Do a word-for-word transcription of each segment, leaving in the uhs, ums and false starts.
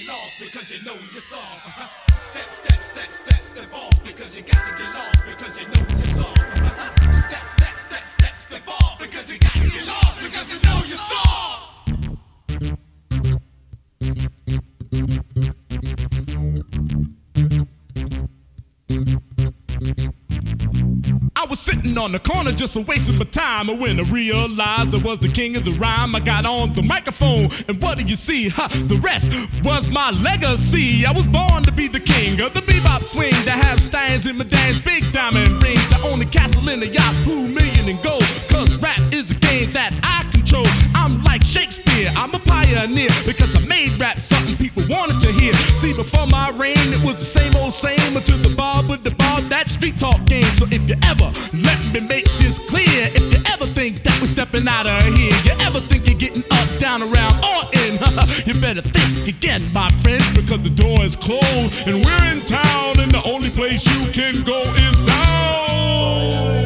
lost because you know you're soft. Step, step, step, step, step off because you got to get lost because you know you're soft. Step, step, step, step, step off because you got to get lost because you know you're soft. I was sitting on the corner just a wasting my time, and when I realized I was the king of the rhyme, I got on the microphone, and what do you see? Ha, the rest was my legacy. I was born to be the king of the bebop swing that has stands in my dance, big diamond ring to own a castle in a yacht, two million in gold. Cause rap is a game that I control. I'm like Shakespeare, I'm a pioneer because I made rap something people wanted to hear. See, before my reign, it was the same old same until the bar with the bar, that street talk game. So if you ever let me make this clear, if you ever think that we're stepping out of here, you ever think you're getting up, down, around, or in, you better think again, my friend, because the door is closed and we're in town, and the only place you can go is down.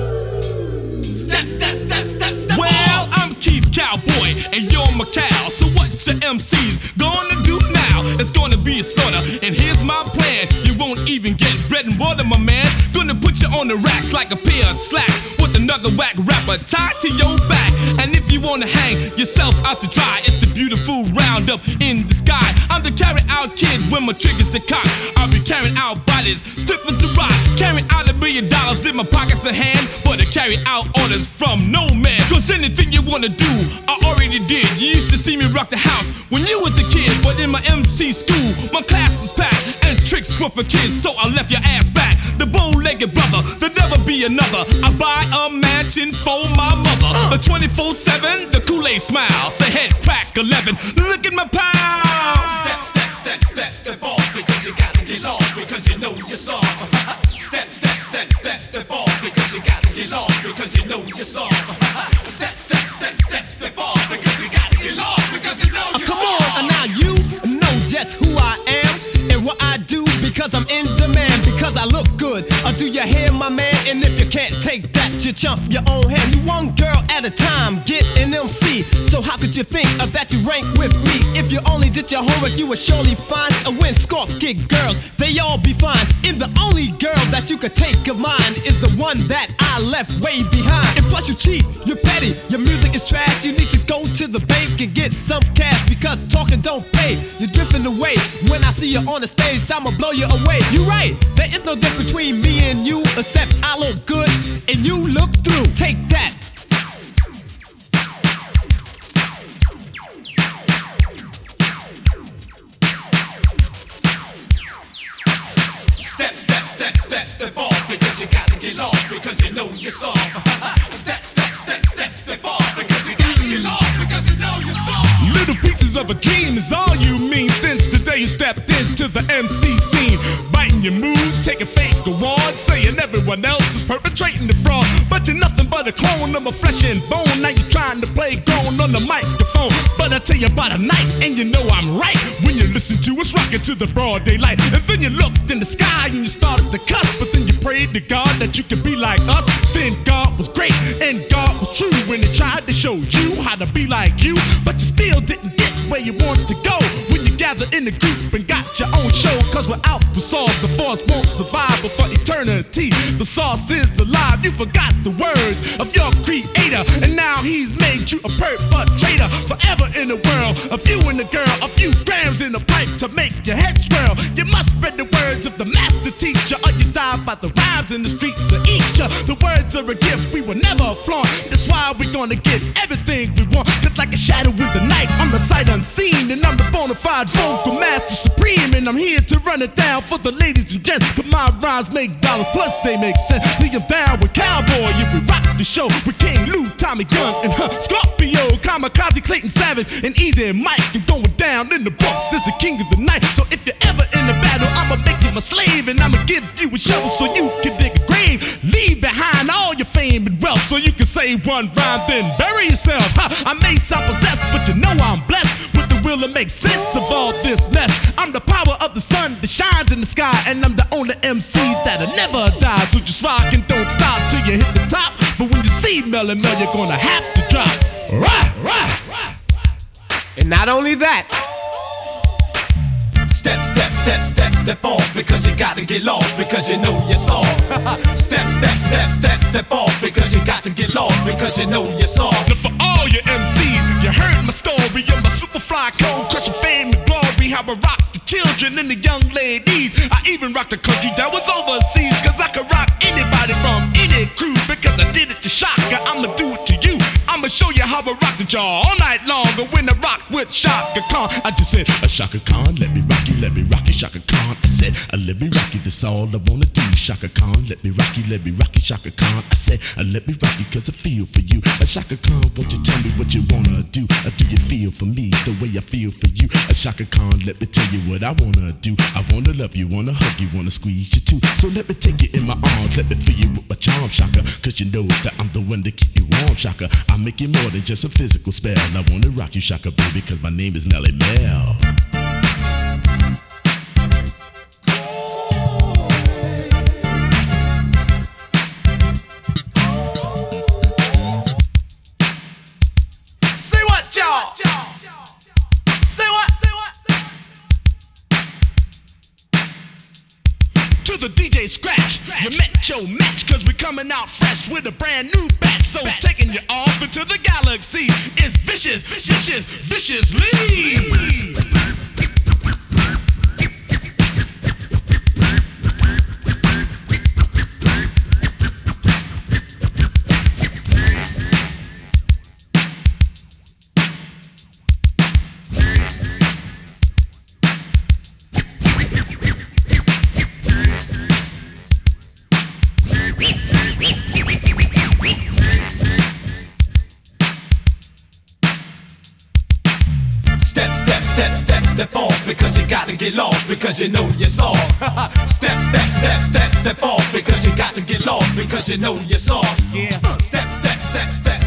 Step, step, step, step, step. Well, I'm Keith Cowboy, and you're my cow. So what your M Cs gonna do now? It's gonna be a slaughter, and here's my plan. You won't even get bread and water, my man. Gonna put you on the racks like a pair of slacks with another whack rapper tied to your back. And if you wanna hang yourself out to dry, it's the beautiful roundup in the sky. I'm the carry out kid when my triggers are cocked. I'll be carrying out bodies, stiff as a rock, carrying out a million dollars in my pockets of hand, but I carry out orders from no man. Cause anything you wanna do, I already did. You used to see me rock the house when you was a kid, but in my M C school, my class was packed and tricks were for kids, so I left your ass back. The bow-legged brother, there'll never be another. I buy a mansion for my mother. A twenty-four seven, the Kool-Aid smile. Say head crack eleven, look at my pound. Step, step, step, step, step off because you got to get lost because you know you're soft. Step, step, step, step, step off because you got to get lost because you know you're soft. Step, step, step, step, step off because you got to get lost because you know you're Come soft. on, now you know just who I am and what I do because I'm in demand, because I look good. Or do you hear, my man? And if you can't take that, you chump your own hand. You one girl at a time, get an M C. So how could you think of that you rank with me? If you only did your homework, you would surely find a win. Scorp kick girls, they all be fine. And the only girl that you could take of mine is the one that I left way behind. And plus you cheat, you're petty, your music is trash. You need to go to the bank and get some cash, because talking don't pay. You're drifting away. When I see you on the stage, I'ma blow you away. You right, there is no difference between me and you, except I look good and you look through. Take that. Step, step, step, step, step off because you got to get lost because you know you're soft. Step, step, step, step, step off because you got to get lost because you know you're soft. Little pieces of a dream is all you mean since the day you stepped into the M C scene. Biting your moves, taking fake awards, saying everyone else is perpetrating the fraud. But you're nothing but a clone of my flesh and bone. Now you're trying to play grown on the microphone. But I tell you about a night, and you know I'm right when you listen to us rocking to the broad daylight. And then you looked in the sky and you started to cuss, but then you prayed to God that you could be like us. Then God was great and God was true when He tried to show you how to be like you, but you still didn't get where you wanted to go when you gathered in a group and got your own show. Cause without the sauce, the force won't survive for eternity. The sauce is alive. You forgot the words of your creator, and now He's made you a perpetrator. Forever in the world of you and the girl, a few grams in a pipe to make your head swirl. You must spread the words of the master teacher, or you die by the rhymes in the streets of each. The words are a gift we will never flaunt. That's why we're gonna get everything we want. Just like a shadow in the night, I'm the sight unseen, and I'm the bona fide vocal master supreme. And I'm here to run it down for the ladies and gents. Cause my rhymes make dollars, plus they make sense. See, I'm down with Cowboy, you we rock the show with King Lou, Tommy Gunn, and huh, Scorpio, Kamikaze, Clayton Savage, and Easy and Mike. And going down in the Bronx is the king of the night. So if you're ever in a battle, I'ma make you my slave, and I'ma give you a shovel so you can dig a grave. Leave behind all your fame and wealth so you can say one rhyme, then bury yourself. Huh, I may sound possessed, but you know I'm blessed with the will to make sense of all this mess. I'm the power of the sun that shines in the sky, and I'm the only M C that'll never die. So just rock and don't stop till you hit the top. But when you see Mel and Mel, you're gonna have to drop. Right, right, right. And not only that, step, step, step, step off because you got to get lost because you know you're soft. Step, step, step, step, step off because you got to get lost because you know you're soft. Now for all your M Cs, you heard my story of my superfly cold crushing fame and glory. How I rock the children and the young ladies. I even rocked the country that was overseas. Cause I could rock anybody from any crew. Because I did it to Shaka, I'ma do it to you. I'ma show you how I rock the jaw all night long. But when I rock with Shaka Khan, I just said, a Shaka Khan, let me rock you, let me rock you, Shaka Khan. I said, uh, let me rock you, that's all I wanna do. Shaka Khan, let me rock you, let me rock you, Shaka Khan. I said, uh, let me rock you cause I feel for you. Uh, Shaka Khan, won't you tell me what you wanna do? Uh, do you feel for me the way I feel for you? Uh, Shaka Khan, let me tell you what I wanna do. I wanna love you, wanna hug you, wanna squeeze you too. So let me take you in my arms, let me fill you with my charm, Shaka. Cause you know that I'm the one to keep you warm, Shaka. I make you more than just a physical spell. I wanna rock you, Shaka, baby, cause my name is Melly Mel. Say what, y'all? Say what? To the D J Scratch, you met your match cause we coming out fresh with a brand new batch. So taking you off into the galaxy is vicious, vicious, viciously. Step, step, step, step, step off because you got to get lost because you know you're soft. Step, step, step, step, step off because you got to get lost because you know you're soft. Yeah. Step, step, step, step.